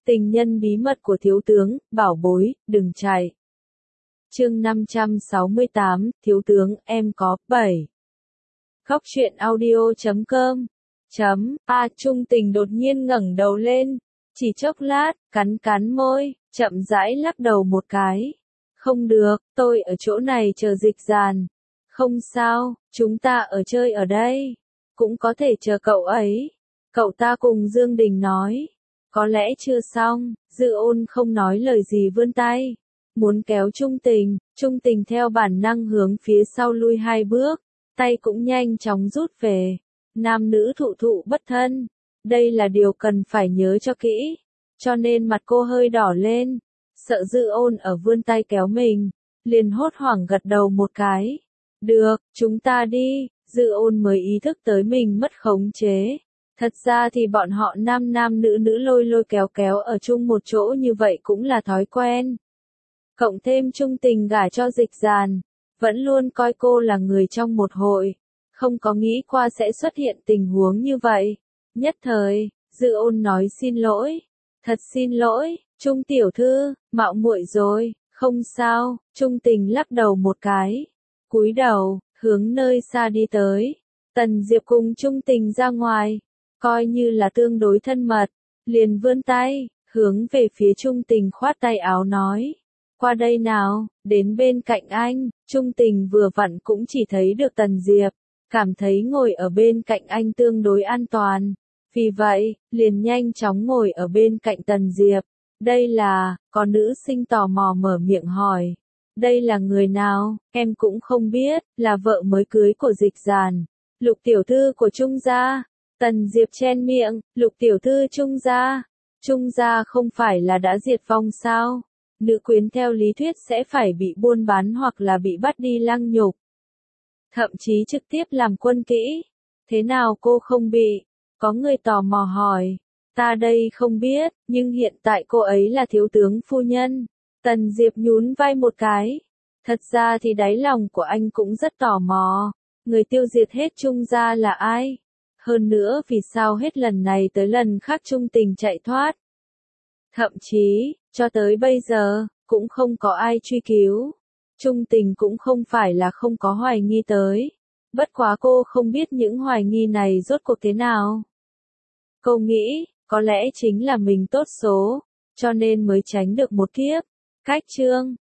Tình nhân bí mật của thiếu tướng, bảo bối, đừng chạy. Chương 568, thiếu tướng, em có, 7. Khóc chuyện audio.com. Trung Tình đột nhiên ngẩng đầu lên, chỉ chốc lát, cắn môi, chậm rãi lắc đầu một cái. Không được, tôi ở chỗ này chờ Dịch Dàn. Không sao, chúng ta ở chơi ở đây. Cũng có thể chờ cậu ấy. Cậu ta cùng Dương Đình nói. Có lẽ chưa xong, Dư Ôn không nói lời gì vươn tay. Muốn kéo Trung Tình theo bản năng hướng phía sau lui 2 bước. Tay cũng nhanh chóng rút về. Nam nữ thụ bất thân. Đây là điều cần phải nhớ cho kỹ. Cho nên mặt cô hơi đỏ lên. Sợ Dư Ôn ở vươn tay kéo mình. Liền hốt hoảng gật đầu một cái. Được, chúng ta đi. Dư Ôn mới ý thức tới mình mất khống chế. Thật ra thì bọn họ nam nữ lôi kéo ở chung một chỗ như vậy cũng là thói quen. Cộng thêm Trung Tình gả cho Dịch Dàn. Vẫn luôn coi cô là người trong một hội. Không có nghĩ qua sẽ xuất hiện tình huống như vậy. Nhất thời, Dư Ôn nói xin lỗi. Thật xin lỗi, Trung tiểu thư, mạo muội rồi, không sao. Trung Tình lắc đầu một cái. Cúi đầu, hướng nơi xa đi tới. Tần Diệp cùng Trung Tình ra ngoài. Coi như là tương đối thân mật. Liền vươn tay, hướng về phía Trung Tình khoát tay áo nói. Qua đây nào, đến bên cạnh anh. Trung Tình vừa vặn cũng chỉ thấy được Tần Diệp. Cảm thấy ngồi ở bên cạnh anh tương đối an toàn. Vì vậy, liền nhanh chóng ngồi ở bên cạnh Tần Diệp. Đây là, có nữ sinh tò mò mở miệng hỏi. Đây là người nào, em cũng không biết, là vợ mới cưới của Dịch Dàn. Lục tiểu thư của Trung gia. Tần Diệp chen miệng, Lục tiểu thư Trung gia. Trung gia không phải là đã diệt vong sao? Nữ quyến theo lý thuyết sẽ phải bị buôn bán hoặc là bị bắt đi lăng nhục. Thậm chí trực tiếp làm quân kỹ. Thế nào cô không bị? Có người tò mò hỏi. Ta đây không biết, nhưng hiện tại cô ấy là thiếu tướng phu nhân. Tần Diệp nhún vai một cái. Thật ra thì đáy lòng của anh cũng rất tò mò. Người tiêu diệt hết Trung gia là ai? Hơn nữa vì sao hết lần này tới lần khác Trung Tình chạy thoát? Thậm chí, cho tới bây giờ, cũng không có ai truy cứu. Trung Tình cũng không phải là không có hoài nghi tới. Bất quá cô không biết những hoài nghi này rốt cuộc thế nào. Cô nghĩ, có lẽ chính là mình tốt số, cho nên mới tránh được một kiếp. Cách chương